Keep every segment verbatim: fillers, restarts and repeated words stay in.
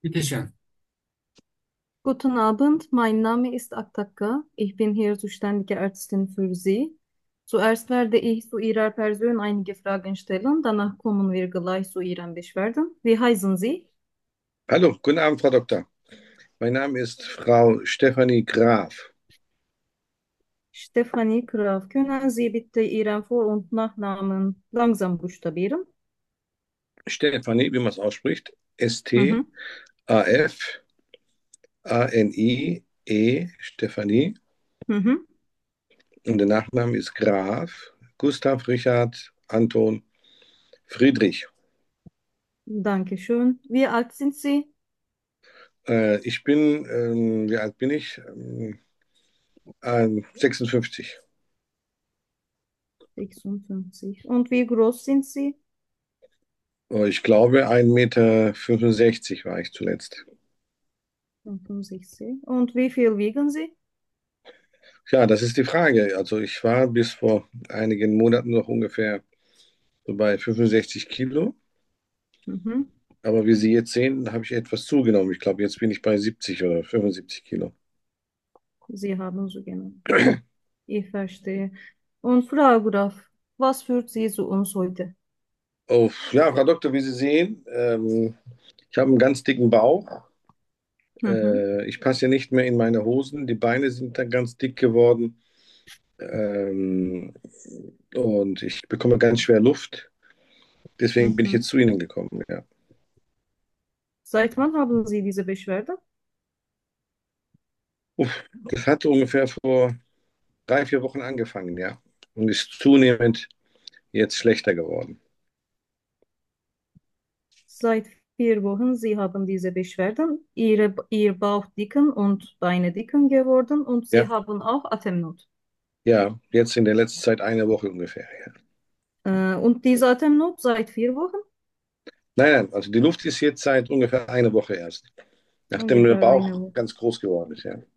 Bitteschön. Guten Abend, mein Name ist Aktakka. Ich bin hier zuständige Ärztin für Sie. Zuerst werde ich zu Ihrer Person einige Fragen stellen, danach kommen wir gleich zu Ihren Beschwerden. Wie heißen Sie? Hallo, guten Abend, Frau Doktor. Mein Name ist Frau Stefanie Graf. Stefanie Graf. Können Sie bitte Ihren Vor- und Nachnamen langsam buchstabieren? Stefanie, wie man es ausspricht, Mhm, S-T-A-F-A-N-I-E, Stefanie. mhm. Und der Nachname ist Graf, Gustav, Richard, Anton, Friedrich. Dankeschön. Wie alt sind Sie? Äh, ich bin, ähm, wie alt bin ich? Ähm, äh, sechsundfünfzig. sechsundfünfzig. Und wie groß sind Sie? Äh, Ich glaube, ein Meter fünfundsechzig war ich zuletzt. fünfundsechzig. Und wie viel wiegen Sie? Ja, das ist die Frage. Also ich war bis vor einigen Monaten noch ungefähr so bei fünfundsechzig Kilo. Mhm. Aber wie Sie jetzt sehen, habe ich etwas zugenommen. Ich glaube, jetzt bin ich bei siebzig oder fünfundsiebzig Kilo. Sie haben so genommen. Ich verstehe. Und Frau Graf, was führt Sie zu uns heute? Oh, ja, Frau Doktor, wie Sie sehen, ähm, ich habe einen ganz dicken Bauch. Mhm, Äh, ich passe ja nicht mehr in meine Hosen. Die Beine sind dann ganz dick geworden. Ähm, und ich bekomme ganz schwer Luft. Deswegen bin ich mhm. jetzt zu Ihnen gekommen. Ja. Seit wann haben Sie diese Beschwerde? Uff, das hat ungefähr vor drei, vier Wochen angefangen, ja. Und ist zunehmend jetzt schlechter geworden. Seit vier Wochen. Sie haben diese Beschwerden. Ihre, Ihr Bauch dicken und Beine dicken geworden und Sie Ja, haben auch Atemnot. ja, jetzt in der letzten Zeit eine Woche ungefähr. Ja. Äh, und diese Atemnot seit vier Wochen? Nein, nein, also die Luft ist jetzt seit ungefähr eine Woche erst, nachdem der Ungefähr eine Bauch Woche. ganz groß geworden ist, ja.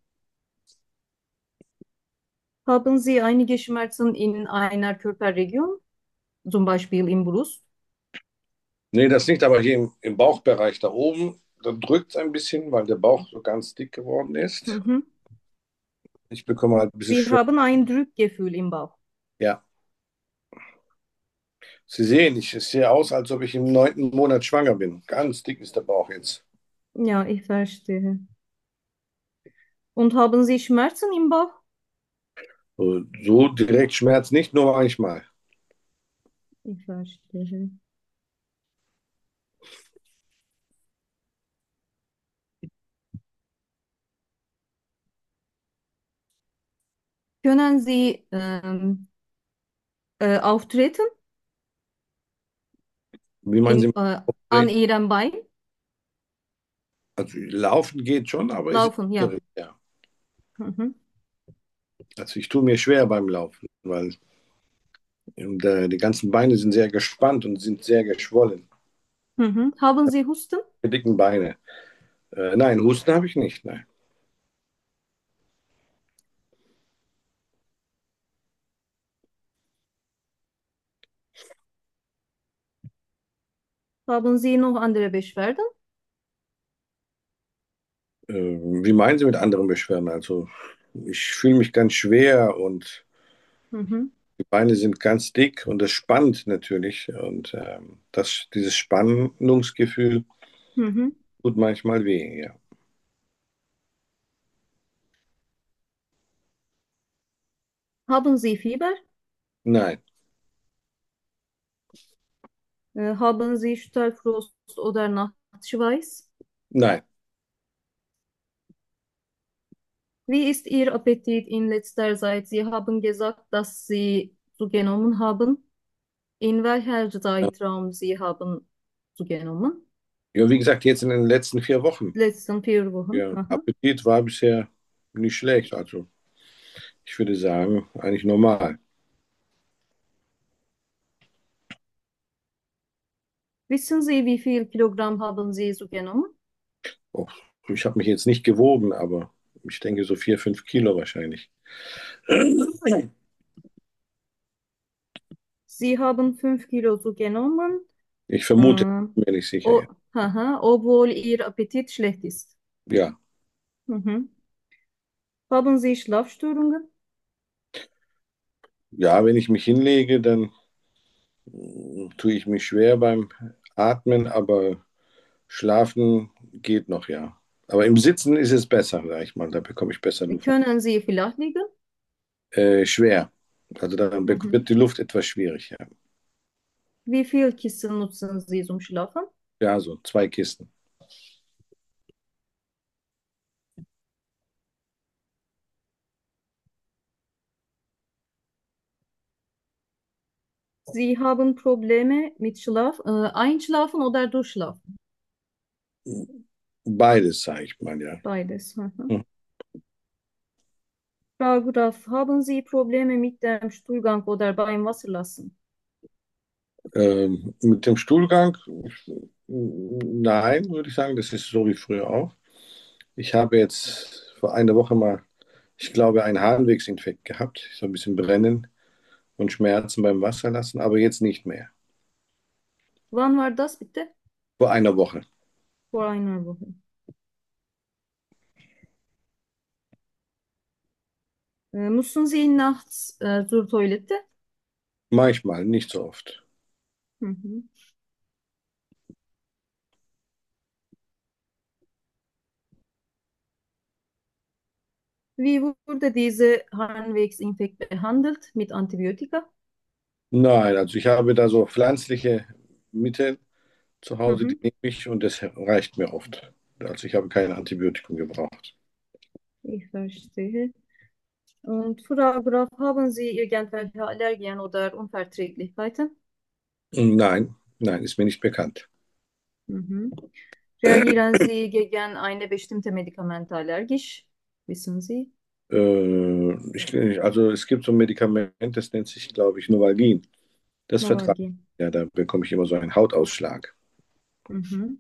Haben Sie einige Schmerzen in einer Körperregion, zum Beispiel im Brust? Nee, das nicht, aber hier im, im Bauchbereich da oben, da drückt es ein bisschen, weil der Bauch so ganz dick geworden ist. Mhm. Ich bekomme halt ein bisschen Sie Schwindel. haben ein Drückgefühl im Bauch. Ja, Sie sehen, ich es sehe aus, als ob ich im neunten Monat schwanger bin. Ganz dick ist der Bauch jetzt. Ja, ich verstehe. Und haben Sie Schmerzen im Bauch? So so direkt Schmerz nicht, nur manchmal. Ich verstehe. Können Sie ähm, äh, auftreten Wie meinen in, Sie? äh, an Ihrem Bein? Also laufen geht schon, aber es ist Laufen, ja. schwierig, ja. Mhm. Also ich tue mir schwer beim Laufen, weil und, äh, die ganzen Beine sind sehr gespannt und sind sehr geschwollen. Mhm. Haben Sie Husten? Die dicken Beine. Äh, nein, Husten habe ich nicht. Nein. Haben Sie noch andere Beschwerden? Äh, wie meinen Sie mit anderen Beschwerden? Also ich fühle mich ganz schwer und Mhm. die Beine sind ganz dick und es spannt natürlich. Und ähm, das, dieses Spannungsgefühl Mhm. tut manchmal weh, ja. Haben Sie Fieber? Nein, Äh, haben Sie Stallfrost oder Nachtschweiß? nein. Wie ist Ihr Appetit in letzter Zeit? Sie haben gesagt, dass Sie zugenommen haben. In welcher Zeitraum Sie haben zugenommen? Ja, wie gesagt, jetzt in den letzten vier Wochen. Letzten vier Wochen. Ja, Aha. Appetit war bisher nicht schlecht. Also ich würde sagen, eigentlich normal. Wissen Sie, wie viel Kilogramm haben Sie zugenommen? Oh, ich habe mich jetzt nicht gewogen, aber ich denke so vier, fünf Kilo wahrscheinlich. Sie haben fünf Kilo zugenommen. Ich vermute, Äh, bin mir nicht sicher. o Ja. Haha, obwohl Ihr Appetit schlecht ist. Ja. Mhm. Haben Sie Schlafstörungen? Ja, wenn ich mich hinlege, dann mm, tue ich mich schwer beim Atmen, aber schlafen geht noch, ja. Aber im Sitzen ist es besser, sag ich mal. Da bekomme ich besser Luft. Können Sie flach liegen? Äh, schwer. Also dann be- wird Mhm. die Luft etwas schwierig, ja. Wie viel Kissen nutzen Sie zum Schlafen? Ja, so zwei Kisten. Sie haben Probleme mit Schlaf, äh, Einschlafen oder Durchschlafen? Beides, sage ich mal, ja. Beides. Mhm. Hm. Frau Graf, haben Sie Probleme mit dem Stuhlgang oder beim Wasserlassen? Ähm, mit dem Stuhlgang, nein, würde ich sagen, das ist so wie früher auch. Ich habe jetzt vor einer Woche mal, ich glaube, einen Harnwegsinfekt gehabt, so ein bisschen Brennen und Schmerzen beim Wasserlassen, aber jetzt nicht mehr. Wann war das bitte? Vor einer Woche. Vor einer Woche. Äh, mussten Sie nachts äh, zur Toilette? Manchmal, nicht so oft. Mhm. Wie wurde diese Harnwegsinfekt behandelt? Mit Antibiotika? Nein, also ich habe da so pflanzliche Mittel zu Hause, die Mhm. nehme ich und das reicht mir oft. Also ich habe keine Antibiotikum gebraucht. Ich verstehe. Und Frau Graf, haben Sie irgendwelche Allergien oder Unverträglichkeiten? Nein, nein, ist mir nicht bekannt. Mhm. Reagieren Sie gegen eine bestimmte Medikamente allergisch? Wissen Sie? Äh, ich, also es gibt so ein Medikament, das nennt sich, glaube ich, Novalgin. Das vertrage Novalgin. ich. Ja, da bekomme ich immer so einen Hautausschlag. Mhm.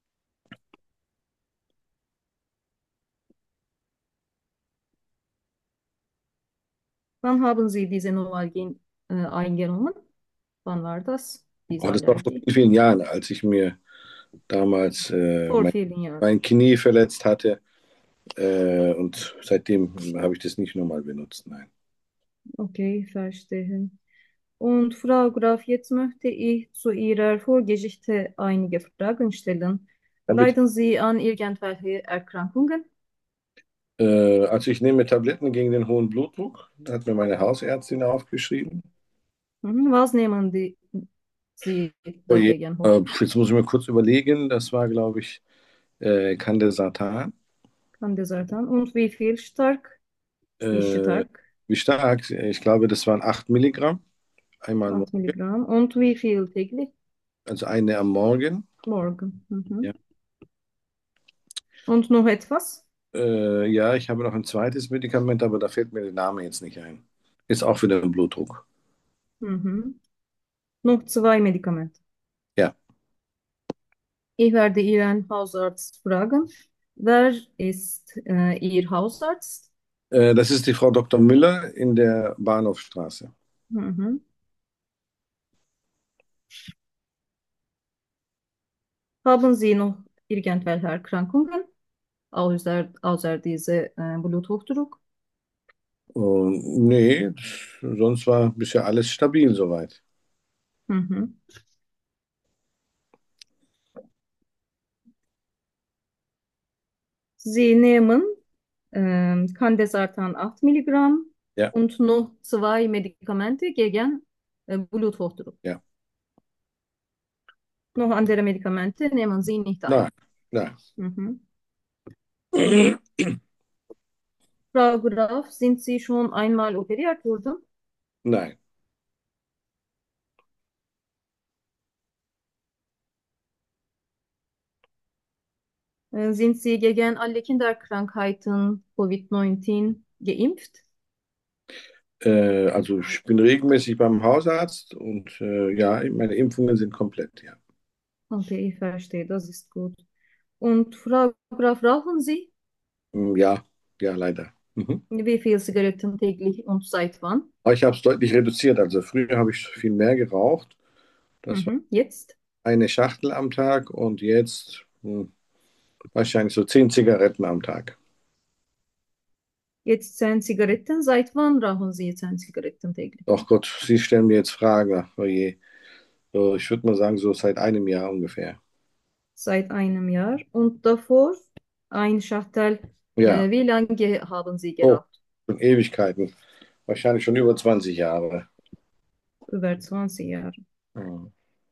Wann haben Sie diese Novalgin äh, eingenommen? Wann war das? Diese Aber das war vor Allergie? vielen, vielen Jahren, als ich mir damals äh, Vor mein, vielen Jahren. mein Knie verletzt hatte. Äh, und seitdem habe ich das nicht nochmal benutzt. Nein. Okay, verstehe. Und Frau Graf, jetzt möchte ich zu Ihrer Vorgeschichte einige Fragen stellen. Ja, bitte. Leiden Sie an irgendwelchen Erkrankungen? Äh, also ich nehme Tabletten gegen den hohen Blutdruck. Da hat mir meine Hausärztin aufgeschrieben. Mhm. Was nehmen die, Sie Oh je. dagegen hoch? Äh, jetzt muss ich mir kurz überlegen. Das war, glaube ich, äh, Candesartan. Candesartan. Und wie viel stark? Wie Äh, stark? wie stark? Ich glaube, das waren acht Milligramm. Einmal acht morgen. Milligramm. Und wie viel täglich? Also eine am Morgen. Morgen. Ja. Mhm. Und noch etwas? Äh, ja, ich habe noch ein zweites Medikament, aber da fällt mir der Name jetzt nicht ein. Ist auch für den Blutdruck. Mhm. Noch zwei Medikamente. Ja. Ich werde Ihren Hausarzt fragen. Wer ist äh, Ihr Hausarzt? Äh, das ist die Frau Doktor Müller in der Bahnhofstraße. Mhm. Haben Sie noch irgendwelche Erkrankungen, außer, außer diese äh, Bluthochdruck? Und nee, sonst war bisher alles stabil soweit. Mhm. Sie nehmen ähm, Candesartan acht Milligramm Ja, und noch zwei Medikamente gegen äh, Bluthochdruck. ja. Noch andere Medikamente nehmen Sie nicht Nein, ein. nein. Mhm. Frau Graf, sind Sie schon einmal operiert worden? Nein. Äh, sind Sie gegen alle Kinderkrankheiten Covid neunzehn geimpft? Äh, also ich bin regelmäßig beim Hausarzt und äh, ja, meine Impfungen sind komplett, ja. Okay, ich verstehe, das ist gut. Und Frau Graf, rauchen Sie? Mm, ja, ja, leider. Mhm. Wie viel Zigaretten täglich und seit wann? Aber ich habe es deutlich reduziert. Also früher habe ich viel mehr geraucht. Das war Mhm. Jetzt? eine Schachtel am Tag und jetzt hm, wahrscheinlich so zehn Zigaretten am Tag. Jetzt zehn Zigaretten. Seit wann rauchen Sie zehn Zigaretten täglich? Ach Gott, Sie stellen mir jetzt Fragen. Oh je. So, ich würde mal sagen, so seit einem Jahr ungefähr. Seit einem Jahr. Und davor ein Schachtel. Ja, Äh, wie lange haben Sie oh, geraucht? schon Ewigkeiten. Wahrscheinlich schon über zwanzig Jahre. Über zwanzig Jahre. Hm.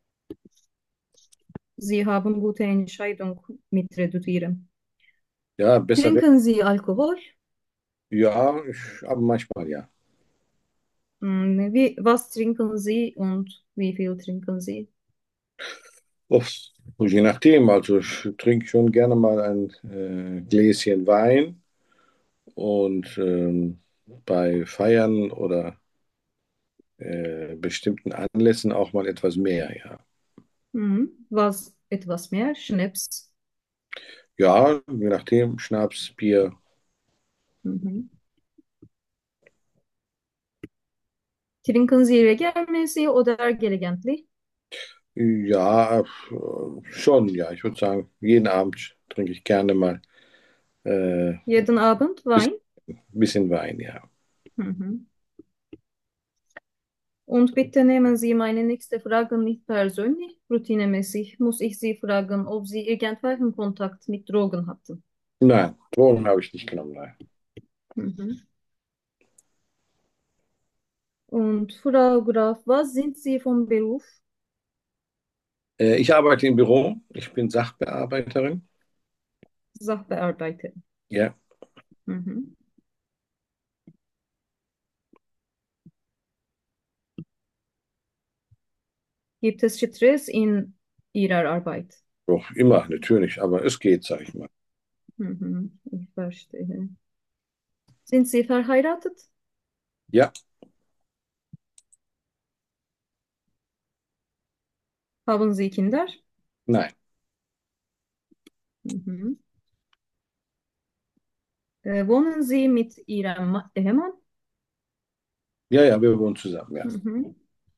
Sie haben gute Entscheidung mit reduzieren. Ja, besser. Trinken Sie Alkohol? Ja, ich, aber manchmal ja. Hm, Wie, was trinken Sie und wie viel trinken Sie? Uff, je nachdem, also ich trinke schon gerne mal ein äh, Gläschen Wein und ähm, bei Feiern oder äh, bestimmten Anlässen auch mal etwas mehr, ja. Mhm. Was etwas mehr? Schnaps. Ja, je nachdem, Schnaps, Bier. Mhm. Trinken Sie regelmäßig oder gelegentlich? Ja, äh, schon, ja. Ich würde sagen, jeden Abend trinke ich gerne mal äh, ein Jeden Abend bisschen, Wein? bisschen Wein, ja. Mhm. Und bitte nehmen Sie meine nächste Frage nicht persönlich. Routinemäßig muss ich Sie fragen, ob Sie irgendwelchen Kontakt mit Drogen hatten. Nein, Drogen habe ich nicht genommen, nein. Mhm. Und Frau Graf, was sind Sie vom Beruf? Äh, ich arbeite im Büro, ich bin Sachbearbeiterin. Sachbearbeiter. Ja, Mhm. Gibt es Stress in Ihrer Arbeit? doch, immer, natürlich, aber es geht, sag ich mal. Mhm. Ich verstehe. Sind Sie verheiratet? Ja, Haben Sie Kinder? nein. Mhm. Äh, wohnen Sie mit Ihrem Ma- Ehemann? Ja, ja, wir wohnen zusammen, ja. Mhm.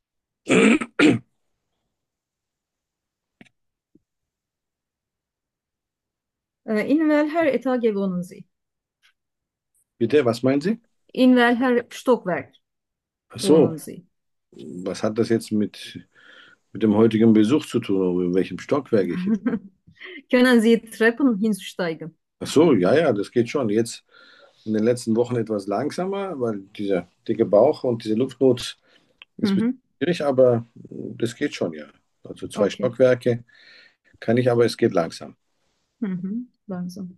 Äh, in welcher Etage wohnen Sie? Bitte, was meinen Sie? In welcher Stockwerk Ach so, wohnen Sie? was hat das jetzt mit, mit dem heutigen Besuch zu tun, oder in welchem Stockwerk ich? Können Sie Treppen hinsteigen? Ach so, ja, ja, das geht schon. Jetzt in den letzten Wochen etwas langsamer, weil dieser dicke Bauch und diese Luftnot ist ein bisschen Mhm. schwierig, aber das geht schon, ja. Also zwei Okay. Stockwerke kann ich, aber es geht langsam. Mhm. Langsam.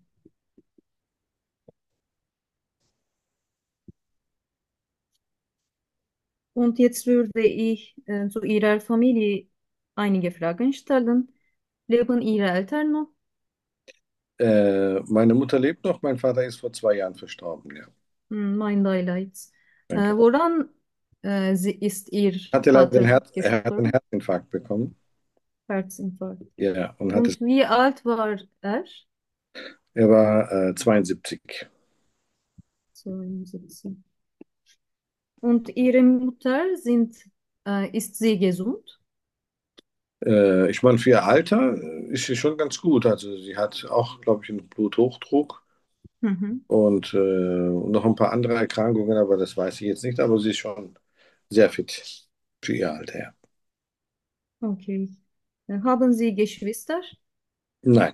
Und jetzt würde ich äh, zu Ihrer Familie einige Fragen stellen. Leben Ihre Eltern noch? Äh, meine Mutter lebt noch, mein Vater ist vor zwei Jahren verstorben, ja. Hm, mein Beileid. Äh, Danke. woran äh, sie ist Ihr Hatte leider einen Vater Herz, er hat einen gestorben? Herzinfarkt bekommen. Herzinfarkt. Ja, und hat es, Und wie alt war er? er war äh, zweiundsiebzig. zweiundsiebzig. Und Ihre Mutter sind, äh, ist sie gesund? Äh, ich meine, für ihr Alter äh, ist sie schon ganz gut. Also sie hat auch, glaube ich, einen Bluthochdruck Mhm. und äh, noch ein paar andere Erkrankungen, aber das weiß ich jetzt nicht. Aber sie ist schon sehr fit für ihr Alter, ja. Okay. Äh, haben Sie Geschwister? Nein,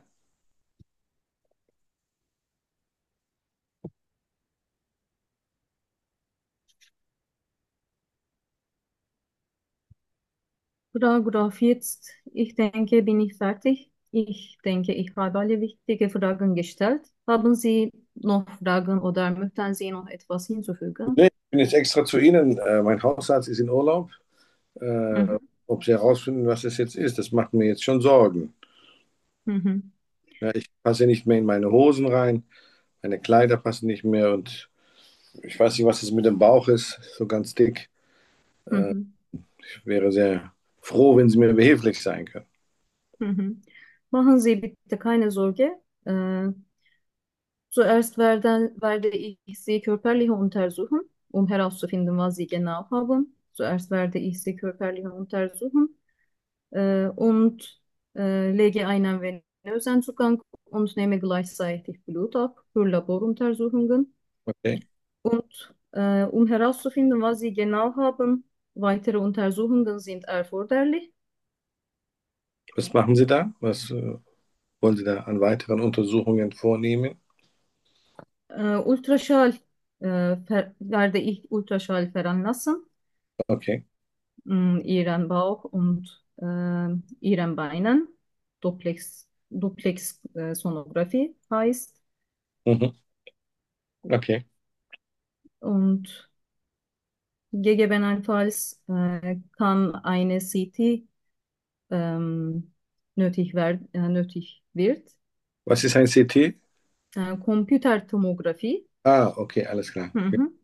Frau Graf, jetzt, ich denke, bin ich fertig. Ich denke, ich habe alle wichtigen Fragen gestellt. Haben Sie noch Fragen oder möchten Sie noch etwas hinzufügen? nee, ich bin jetzt extra zu Ihnen. Äh, mein Hausarzt ist in Urlaub. Äh, Mhm. ob Sie herausfinden, was es jetzt ist, das macht mir jetzt schon Sorgen. Mhm. Ja, ich passe nicht mehr in meine Hosen rein, meine Kleider passen nicht mehr und ich weiß nicht, was es mit dem Bauch ist, so ganz dick. Äh, Mhm. ich wäre sehr froh, wenn Sie mir behilflich sein können. Mhm. Machen Sie bitte keine Sorge. Äh, zuerst werde, werde ich Sie körperlich untersuchen, um herauszufinden, was Sie genau haben. Zuerst werde ich Sie körperlich untersuchen. äh, und äh, lege einen Venenzugang und nehme gleichzeitig Blut ab für Laboruntersuchungen. Okay. Und äh, um herauszufinden, was Sie genau haben, weitere Untersuchungen sind erforderlich. Was machen Sie da? Was äh, wollen Sie da an weiteren Untersuchungen vornehmen? Äh, Ultraschall äh, ver werde ich Ultraschall veranlassen, Okay. mh, Ihren Bauch und äh, Ihren Beinen. Duplex, Duplex äh, Sonographie heißt. Mhm. Okay. Und gegebenenfalls äh, kann eine C T ähm, nötig, wer äh, nötig wird. Was ist ein C T? Äh, Computertomographie. Ah, okay, alles klar. Okay, Mhm.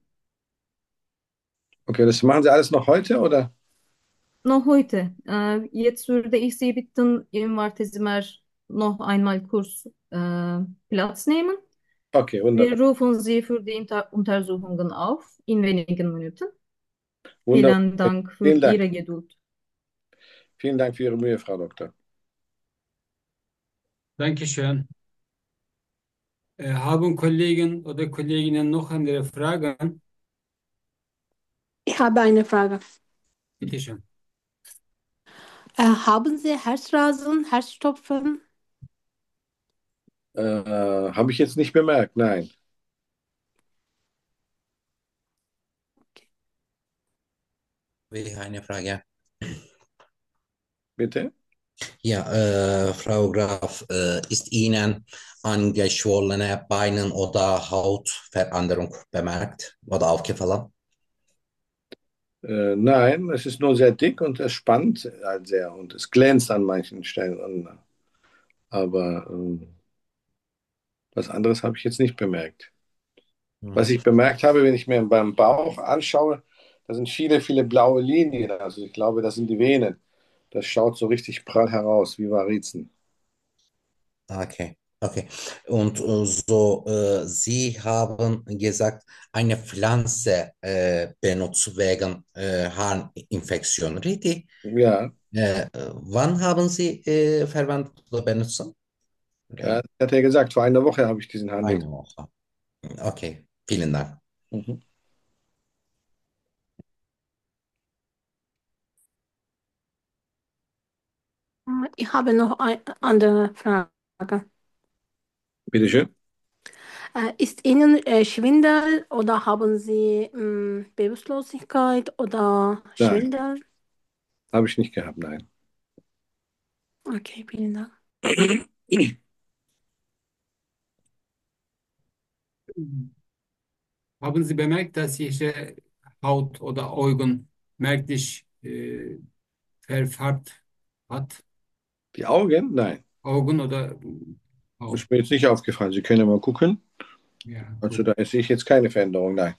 okay, das machen Sie alles noch heute, oder? Noch heute. Äh, jetzt würde ich Sie bitten, im Wartezimmer noch einmal kurz äh, Platz nehmen. Okay, wunderbar. Wir rufen Sie für die Inter Untersuchungen auf in wenigen Minuten. Wunderbar. Vielen Dank für Vielen Dank. Ihre Geduld. Vielen Dank für Ihre Mühe, Frau Doktor. Dankeschön. Äh, haben Kollegen oder Kolleginnen noch andere Fragen? Ich habe eine Frage. Bitte schön. Äh, haben Sie Herzrasen, Herzstopfen? Äh, habe ich jetzt nicht bemerkt, nein. Wie eine Frage. Bitte? Ja, äh, Frau Graf, äh, ist Ihnen angeschwollene Beinen oder Hautveränderung bemerkt oder aufgefallen? Äh, nein, es ist nur sehr dick und es spannt halt sehr und es glänzt an manchen Stellen. an. Aber ähm, was anderes habe ich jetzt nicht bemerkt. Was Mhm. ich bemerkt habe, wenn ich mir beim Bauch anschaue, da sind viele, viele blaue Linien. Also ich glaube, das sind die Venen. Das schaut so richtig prall heraus, wie Varizen. Okay, okay. Und äh, so, äh, Sie haben gesagt, eine Pflanze äh, benutzt wegen äh, Harninfektion, richtig? Ja, Äh, äh, wann haben Sie äh, verwendet oder benutzt? ja, Äh, hat er gesagt, vor einer Woche habe ich diesen Handel. eine Woche. Okay, vielen Dank. Mhm. Ich habe noch eine andere Frage. Bitteschön. Äh, ist Ihnen äh, Schwindel oder haben Sie mh, Bewusstlosigkeit oder Nein, Schwindel? habe ich nicht gehabt, nein. Okay, vielen Dank. Haben Sie bemerkt, dass Ihre Haut oder Augen merklich äh, verfärbt hat? Die Augen? Nein. Augen oder Haut? Ist mir jetzt nicht aufgefallen. Sie können ja mal gucken. Ja, Also gut. da sehe ich jetzt keine Veränderung, nein.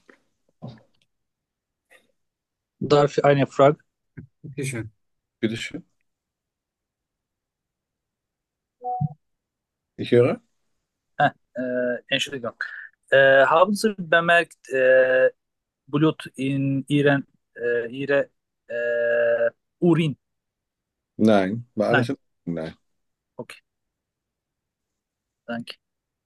Darf ich eine Frage? Bitte schön. Bitteschön. Ich höre. Äh, äh, Entschuldigung. Äh, haben Sie bemerkt, äh, Blut in Ihren, äh, Ihre äh, Urin? Nein, war alles Nein. in Ordnung, nein. Okay, danke.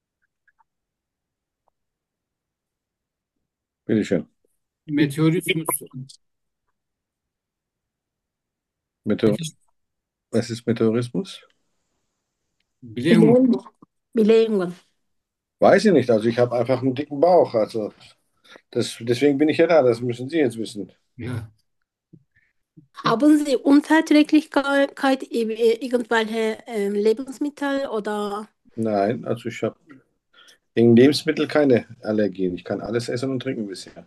Bitteschön. Meteorismus. Meteor Bitte, Was ist Meteorismus? Blähung. Blähungen. Blähungen. Weiß ich nicht. Also ich habe einfach einen dicken Bauch. Also das, deswegen bin ich ja da. Das müssen Sie jetzt wissen. Ja. Haben Sie Unverträglichkeit, äh, irgendwelche äh, Lebensmittel oder? Nein, also ich habe gegen Lebensmittel keine Allergien. Ich kann alles essen und trinken bisher.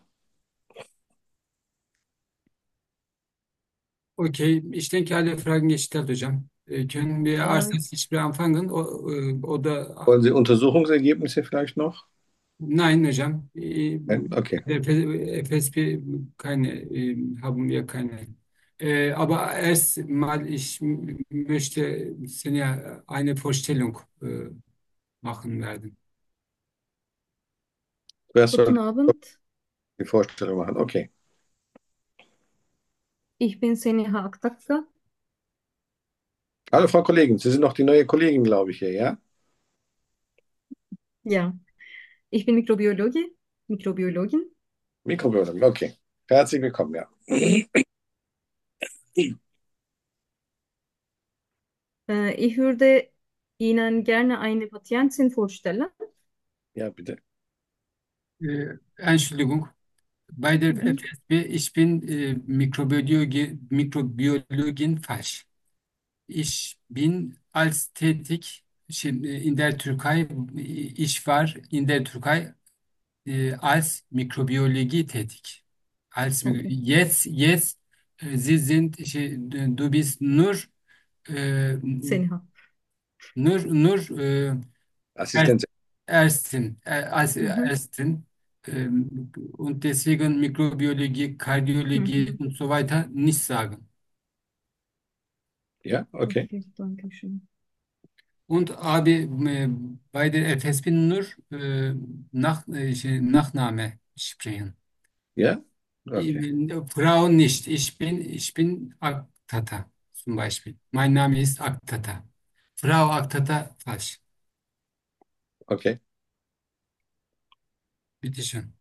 Okay, ich denke, alle Fragen gestellt hocam. Äh, können wir Äh, Arsens hiçbir anfangen? O, e, o da Wollen Sie Untersuchungsergebnisse vielleicht noch? Nein hocam. Äh, Nein? Okay. F S P keine, äh, haben wir keine. Äh, aber erst mal, ich m- möchte Ihnen eine Vorstellung äh, machen werden. Wer Guten soll Abend. die Vorstellung machen? Okay. Ich bin Seniha Aktakka. Hallo, Frau Kollegin. Sie sind noch die neue Kollegin, glaube ich, hier, ja? Ja, ich bin Mikrobiologe, Mikrobiologin. Mikrobiologin, okay. Herzlich willkommen, ja. Äh, ich würde Ihnen gerne eine Patientin vorstellen. Ja, bitte. Äh, Entschuldigung, bei der Mhm. F S B, ich bin äh, Mikrobiologie, Mikrobiologin falsch. Ich bin als tätig şimdi in der Türkei, ich war in der Türkei äh, als Mikrobiyologie tätig. Als Mikro- Okay, jetzt, jetzt, äh, Sie sind, şey, du bist nur, äh, Seniha. nur, nur äh, Er- Assistenz. Ärztin, äh, als Mhm. Ärztin ähm, und deswegen Mikrobiyologie, Kardiologie Mhm. und so weiter nicht sagen. Ja, okay. Okay, danke schön. Und abi e, bei der F S B nur äh, nach, äh, şey, Nachname sprechen. Ja, okay. Äh, Frau nicht. Ich bin, ich bin Aktata zum Beispiel. Mein Name ist Aktata. Frau Aktata falsch. Okay. Bitteschön.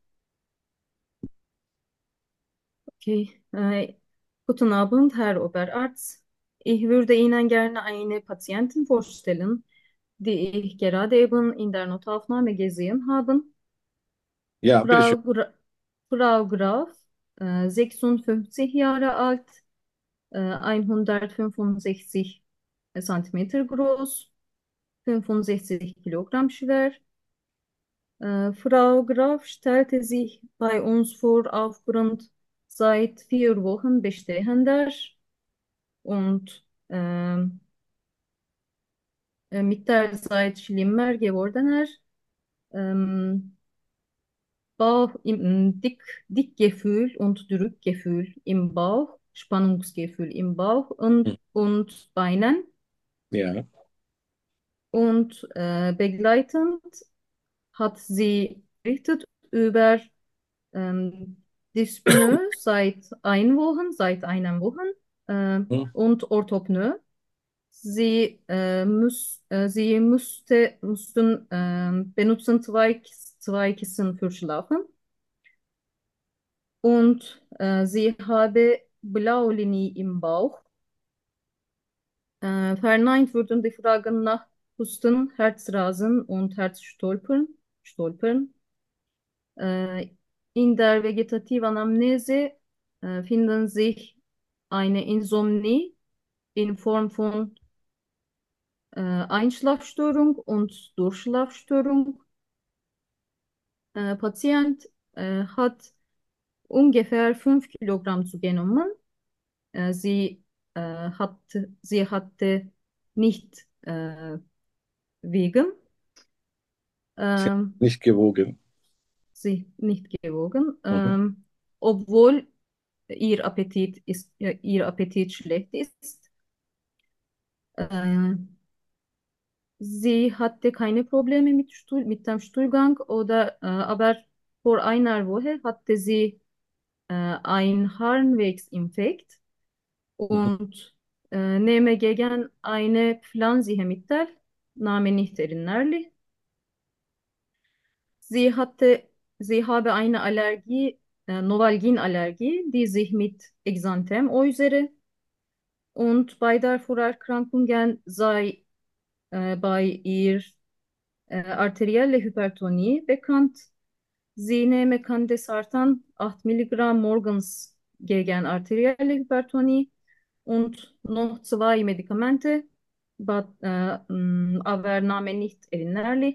Okay, äh, guten Abend, Herr Oberarzt. Ich würde Ihnen gerne eine Patientin vorstellen, die ich gerade eben in der Notaufnahme gesehen habe. Ja, bitteschön. Frau, Gra Frau Graf, äh, sechsundfünfzig Jahre alt, äh, hundertfünfundsechzig Zentimeter groß, fünfundsechzig Kilogramm schwer. Äh, Frau Graf stellte sich bei uns vor aufgrund seit vier Wochen bestehender und ähm, äh, mit der Zeit schlimmer gewordener ähm, Bauch, im, Dick, Dickgefühl und Drückgefühl im Bauch, Spannungsgefühl im Bauch Hm. und, und Beinen Ja. und äh, begleitend hat sie berichtet über ähm, Dyspnoe seit ein Wochen, seit einer Woche äh, Hm. und Orthopnoe. Sie, äh, muss, äh, sie musste, mussten äh, benutzen zwei, zwei Kissen für Schlafen und äh, sie habe Blaue im Bauch. Äh, verneint wurden die Fragen nach Husten, Herzrasen und Herzstolpern. Stolpern. Äh, in der Vegetativanalyse äh, finden sich eine Insomnie in Form von äh, Einschlafstörung und Durchschlafstörung. Äh, Patient äh, hat ungefähr fünf Kilogramm zugenommen. Äh, sie, äh, hatte, sie hatte nicht äh, wiegen, Sie hat ähm, nicht gewogen. sie nicht gewogen, Mhm. ähm, obwohl ihr Appetit ist, ja, ihr Appetit schlecht ist. Äh, sie hatte keine Probleme mit Stuhl, mit dem Stuhlgang oder äh, aber vor einer Woche hatte sie äh, ein Harnwegsinfekt Mhm. und äh, nehme gegen eine pflanzliche Mittel, Name nicht erinnerlich. Sie hatte, sie habe eine Allergie, äh, Novalgin-Allergie, die sich mit Exanthem äußere. Und bei der Vorerkrankungen sei äh, bei ihr äh, arterielle Hypertonie bekannt. Sie nehme Candesartan acht Milligramm morgens gegen arterielle Hypertonie und noch zwei Medikamente, but, äh, mh, aber Name nicht erinnerlich.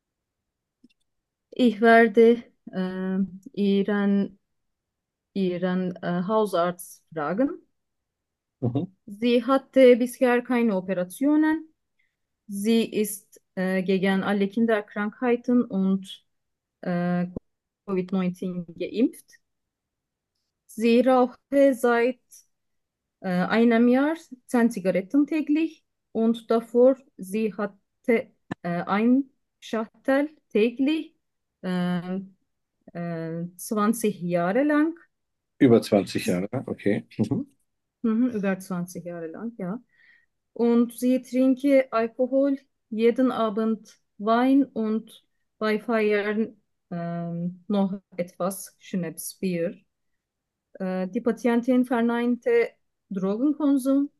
Ich werde äh, Ihren, Ihren äh, Hausarzt fragen. Mhm. Sie hatte bisher keine Operationen. Sie ist äh, gegen alle Kinderkrankheiten und äh, Covid neunzehn geimpft. Sie rauchte seit äh, einem Jahr zehn Zigaretten täglich und davor sie hatte äh, ein Schachtel täglich äh, äh, zwanzig Jahre lang. Über zwanzig Jahre, okay. Mhm. Mhm, über zwanzig Jahre lang, ja. Und sie trinke Alkohol, jeden Abend Wein und bei Feiern ähm, noch etwas Schnapsbier. Äh, die Patientin verneinte Drogenkonsum.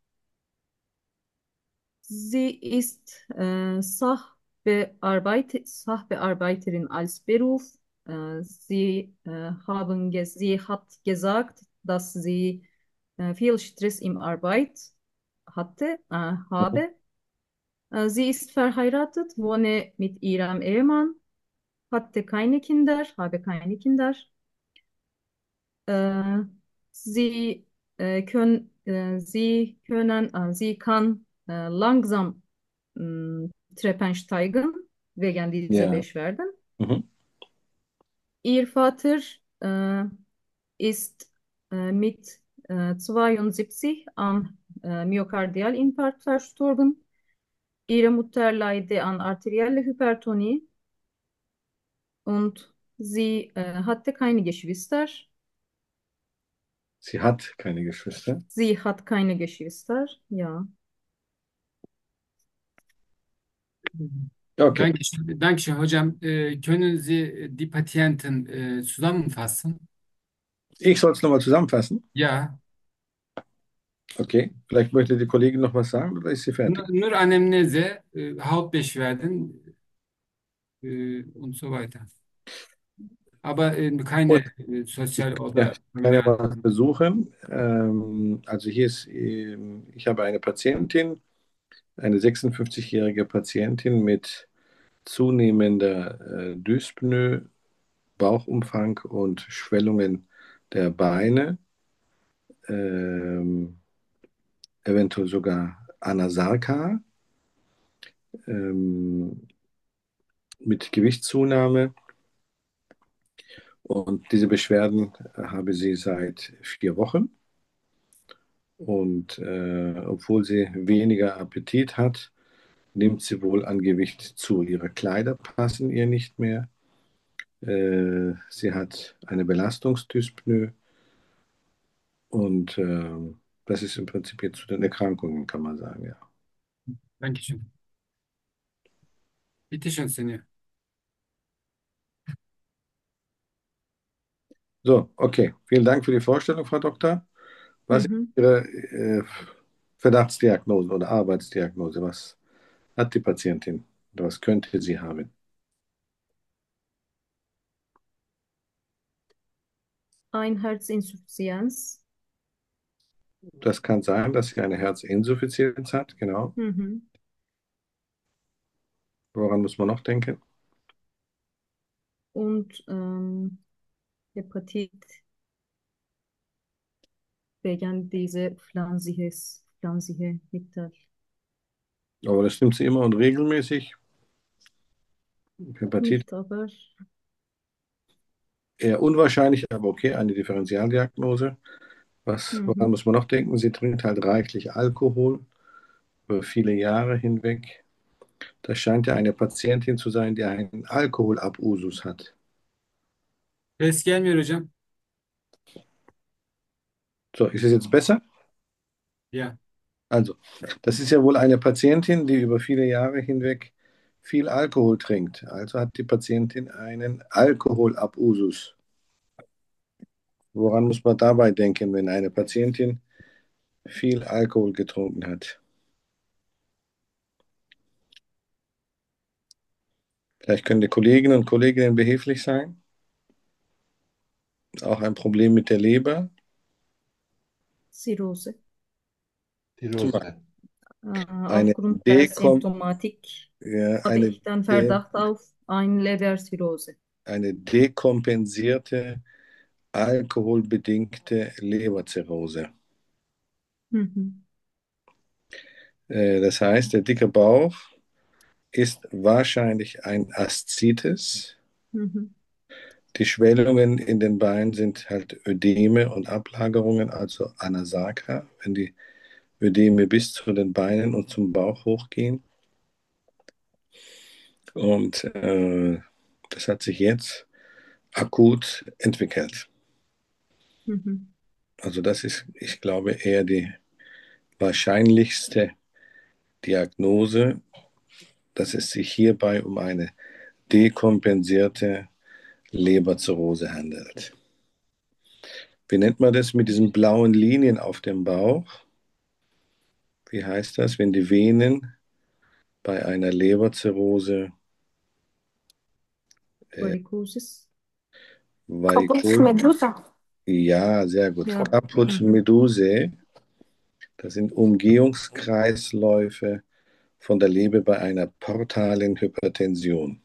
Sie ist äh, Sachbearbeit Sachbearbeiterin als Beruf. Äh, sie, äh, haben ge sie hat gesagt, dass sie äh, viel Stress im Arbeit hatte, äh, Mhm. habe. Äh, sie ist verheiratet, wohne mit ihrem Ehemann, hatte keine Kinder, habe keine Kinder. Äh, sie, äh, können, äh, sie können, äh, sie kann äh, langsam mh, Treppen steigen wegen dieser Ja. Beschwerden. Mhm. Ihr Vater äh, ist äh, mit äh, zweiundsiebzig an äh, Myokardialinfarkt verstorben. Ihre Mutter leide an arterieller Hypertonie und sie äh, hatte keine Geschwister. Sie hat keine Geschwister. Sie hat keine Geschwister, ja. Okay. Dankeschön, Dankeschön hocam. Äh, können Sie die Patienten äh, zusammenfassen? Ich soll es nochmal zusammenfassen. Ja, Okay. Vielleicht möchte die Kollegin noch was sagen oder ist sie nur, fertig? nur Anamnese, äh, Hautbeschwerden äh, und so weiter. Aber äh, keine Gut. äh, Ich, sozial ja, oder ich kann ja familiäre. mal versuchen. Ähm, also hier ist, ähm, ich habe eine Patientin, eine sechsundfünfzigjährige Patientin mit zunehmender äh, Dyspnoe, Bauchumfang und Schwellungen der Beine, ähm, eventuell sogar Anasarca, ähm, mit Gewichtszunahme. Und diese Beschwerden äh, habe sie seit vier Wochen. Und äh, obwohl sie weniger Appetit hat, nimmt sie wohl an Gewicht zu. Ihre Kleider passen ihr nicht mehr. Äh, sie hat eine Belastungsdyspnoe und äh, das ist im Prinzip jetzt zu den Erkrankungen, kann man sagen, ja. Dankeschön. Bitte schön, Senior. So, okay. Vielen Dank für die Vorstellung, Frau Doktor. Was ist Mhm. Ihre äh, Verdachtsdiagnose oder Arbeitsdiagnose? Was hat die Patientin? Oder was könnte sie haben? Ein Herzinsuffizienz. Das kann sein, dass sie eine Herzinsuffizienz hat, genau. Mhm. Woran muss man noch denken? Und ähm, Hepatit wegen dieser pflanzliches, pflanzliche Mittel. Aber das nimmt sie immer und regelmäßig. Hepatit Nicht aber. eher unwahrscheinlich, aber okay, eine Differentialdiagnose. Was, woran Mhm. muss man noch denken? Sie trinkt halt reichlich Alkohol über viele Jahre hinweg. Das scheint ja eine Patientin zu sein, die einen Alkoholabusus hat. Ses gelmiyor hocam. So, ist es jetzt besser? Ja, Also, das ist ja wohl eine Patientin, die über viele Jahre hinweg viel Alkohol trinkt. Also hat die Patientin einen Alkoholabusus. Woran muss man dabei denken, wenn eine Patientin viel Alkohol getrunken hat? Vielleicht können die Kolleginnen und Kollegen behilflich sein. Auch ein Problem mit der Leber. Zirrhose. Zum Tirose. Beispiel Äh, eine aufgrund der Dekom Symptomatik ja, habe eine, ich dann De Verdacht auf eine Leberzirrhose. eine dekompensierte, alkoholbedingte Leberzirrhose. Mhm. Äh, das heißt, der dicke Bauch ist wahrscheinlich ein Aszites. Mhm. Die Schwellungen in den Beinen sind halt Ödeme und Ablagerungen, also Anasarca, wenn die Ödeme bis zu den Beinen und zum Bauch hochgehen. Und äh, das hat sich jetzt akut entwickelt. Mhm. Also das ist, ich glaube, eher die wahrscheinlichste Diagnose, dass es sich hierbei um eine dekompensierte Leberzirrhose handelt. Wie nennt man das mit diesen blauen Linien auf dem Bauch? Wie heißt das, wenn die Venen bei einer Leberzirrhose äh, Varikosis. Corpus Varikose? Medusa. Ja, sehr gut. Ja. Caput Mhm. Medusae, das sind Umgehungskreisläufe von der Leber bei einer portalen Hypertension.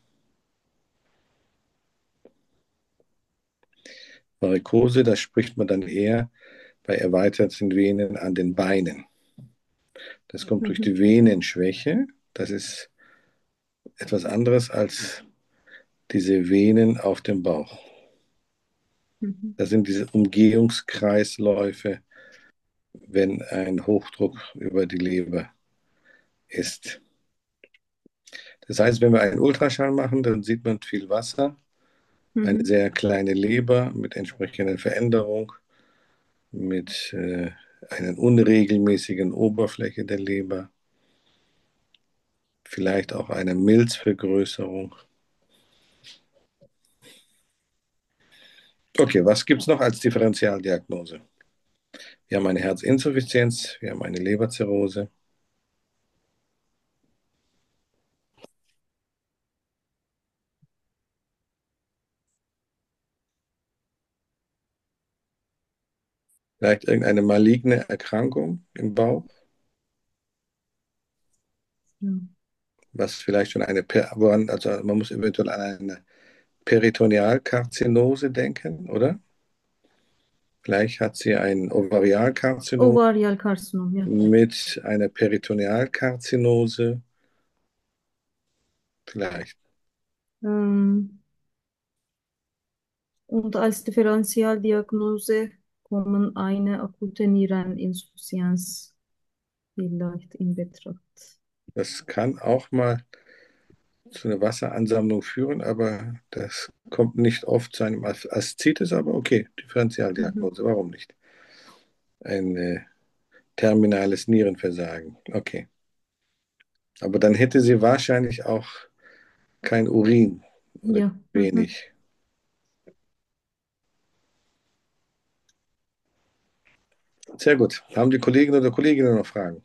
Varikose, da spricht man dann eher bei erweiterten Venen an den Beinen. Das kommt durch Mhm. die Venenschwäche. Das ist etwas anderes als diese Venen auf dem Bauch. Mhm. Das sind diese Umgehungskreisläufe, wenn ein Hochdruck über die Leber ist. Das heißt, wenn wir einen Ultraschall machen, dann sieht man viel Wasser, eine Mhm. sehr kleine Leber mit entsprechender Veränderung, mit äh, einer unregelmäßigen Oberfläche der Leber, vielleicht auch einer Milzvergrößerung. Okay, was gibt es noch als Differentialdiagnose? Wir haben eine Herzinsuffizienz, wir haben eine Leberzirrhose. Vielleicht irgendeine maligne Erkrankung im Bauch, Ja. was vielleicht schon eine, woran, also man muss eventuell an eine Peritonealkarzinose denken, oder? Vielleicht hat sie ein Ovarialkarzinom Ovarialkarsinom, ja. mit einer Peritonealkarzinose. Vielleicht. Ähm, und als Differentialdiagnose kommen eine akute Niereninsuffizienz vielleicht in Betracht. Das kann auch mal zu einer Wasseransammlung führen, aber das kommt nicht oft zu einem Aszites, aber okay, Differentialdiagnose, Mhm. warum nicht? Ein äh, terminales Nierenversagen, okay. Aber dann hätte sie wahrscheinlich auch kein Urin oder Ja. Mhm. wenig. Sehr gut. Haben die Kolleginnen oder Kollegen noch Fragen?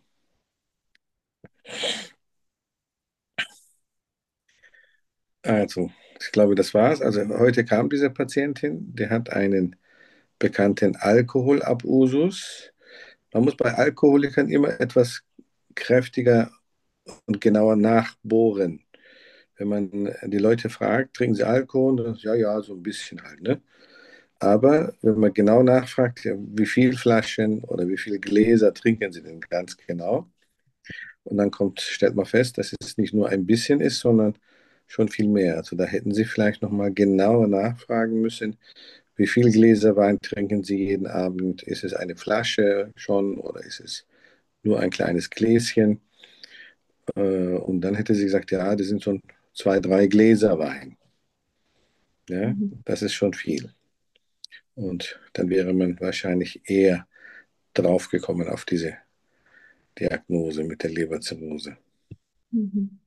Also, ich glaube, das war's. Also heute kam diese Patientin, die hat einen bekannten Alkoholabusus. Man muss bei Alkoholikern immer etwas kräftiger und genauer nachbohren. Wenn man die Leute fragt, trinken sie Alkohol? Dann, ja, ja, so ein bisschen halt, ne? Aber wenn man genau nachfragt, ja, wie viele Flaschen oder wie viele Gläser trinken sie denn ganz genau? Und dann kommt, stellt man fest, dass es nicht nur ein bisschen ist, sondern schon viel mehr. Also da hätten Sie vielleicht noch mal genauer nachfragen müssen, wie viele Gläser Wein trinken Sie jeden Abend? Ist es eine Flasche schon oder ist es nur ein kleines Gläschen? Äh, und dann hätte sie gesagt, ja, das sind schon zwei, drei Gläser Wein. Ja, Mhm. das ist schon viel. Und dann wäre man wahrscheinlich eher draufgekommen auf diese Diagnose mit der Leberzirrhose. Mhm.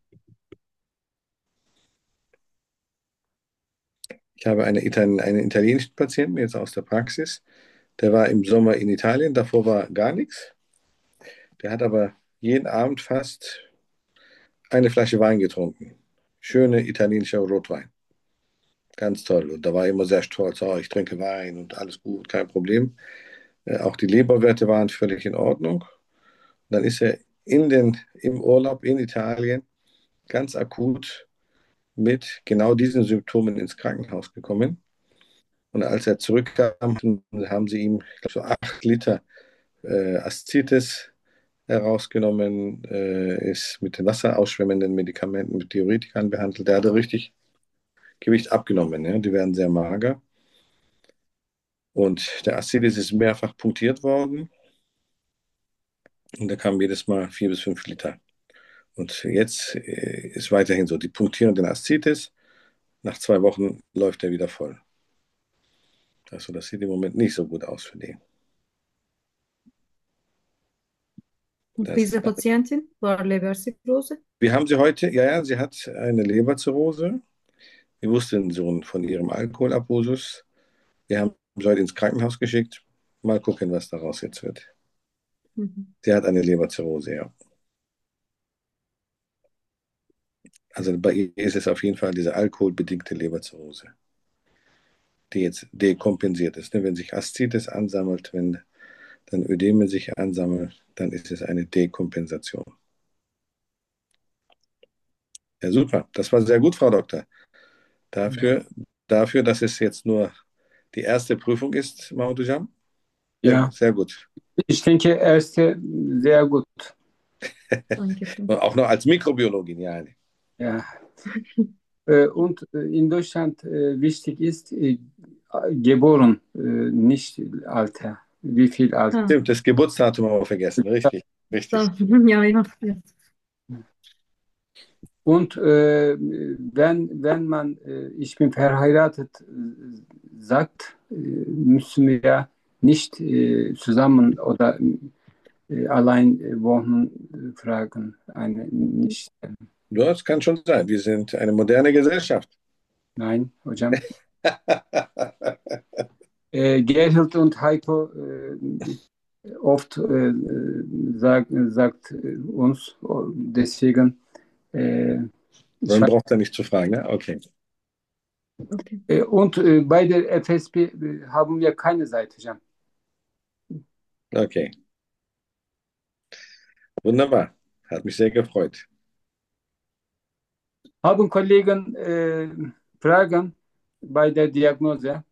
Ich habe eine, Italien, einen italienischen Patienten jetzt aus der Praxis. Der war im Sommer in Italien, davor war gar nichts. Der hat aber jeden Abend fast eine Flasche Wein getrunken. Schöne italienischer Rotwein. Ganz toll. Und da war er immer sehr stolz, oh, ich trinke Wein und alles gut, kein Problem. Äh, auch die Leberwerte waren völlig in Ordnung. Dann ist er in den, im Urlaub in Italien ganz akut mit genau diesen Symptomen ins Krankenhaus gekommen. Und als er zurückkam, haben sie ihm, ich glaube, so acht Liter äh, Aszites herausgenommen, äh, ist mit den wasserausschwemmenden Medikamenten, mit Diuretikern behandelt. Der hatte richtig Gewicht abgenommen. Ja? Die werden sehr mager. Und der Aszites ist mehrfach punktiert worden. Und da kamen jedes Mal vier bis fünf Liter. Und jetzt äh, ist weiterhin so. Die punktieren den Aszites. Nach zwei Wochen läuft er wieder voll. Also das sieht im Moment nicht so gut aus für den. Und Das, diese Patientin war Leberzirrhose. wir haben sie heute, ja, ja, sie hat eine Leberzirrhose. Wir wussten so von ihrem Alkoholabusus. Wir haben sie heute ins Krankenhaus geschickt. Mal gucken, was daraus jetzt wird. Mhm. Sie hat eine Leberzirrhose, ja. Also bei ihr ist es auf jeden Fall diese alkoholbedingte Leberzirrhose, die jetzt dekompensiert ist. Ne? Wenn sich Aszites ansammelt, wenn dann Ödeme sich ansammeln, dann ist es eine Dekompensation. Ja, super. Das war sehr gut, Frau Doktor. Dafür, dafür, dass es jetzt nur die erste Prüfung ist, Mahmoud. Ja, Ja, sehr gut. ich denke, erste sehr gut. Dankeschön. Und auch noch als Mikrobiologin, ja. Ja. Äh, Und äh, in Deutschland äh, wichtig ist äh, geboren, äh, nicht Alter. Wie viel Alter? Ha, Stimmt, das Geburtsdatum haben wir vergessen. Richtig, richtig. tamam. Ja, ja, ja. Und äh, wenn, wenn man, äh, ich bin verheiratet, äh, sagt, äh, müssen wir ja nicht äh, zusammen oder äh, allein äh, wohnen, äh, fragen. Eine, nicht, Ja, das kann schon sein. Wir sind eine moderne Gesellschaft. nein, hocam. Äh, Gerhild und Heiko äh, oft äh, sag, sagt äh, uns, deswegen äh, Man braucht da nicht zu fragen, ne? Okay. Okay. äh, und äh, bei der F S B äh, haben wir keine Seite, hocam. Okay. Wunderbar. Hat mich sehr gefreut. Haben Kollegen äh, Fragen bei der Diagnose?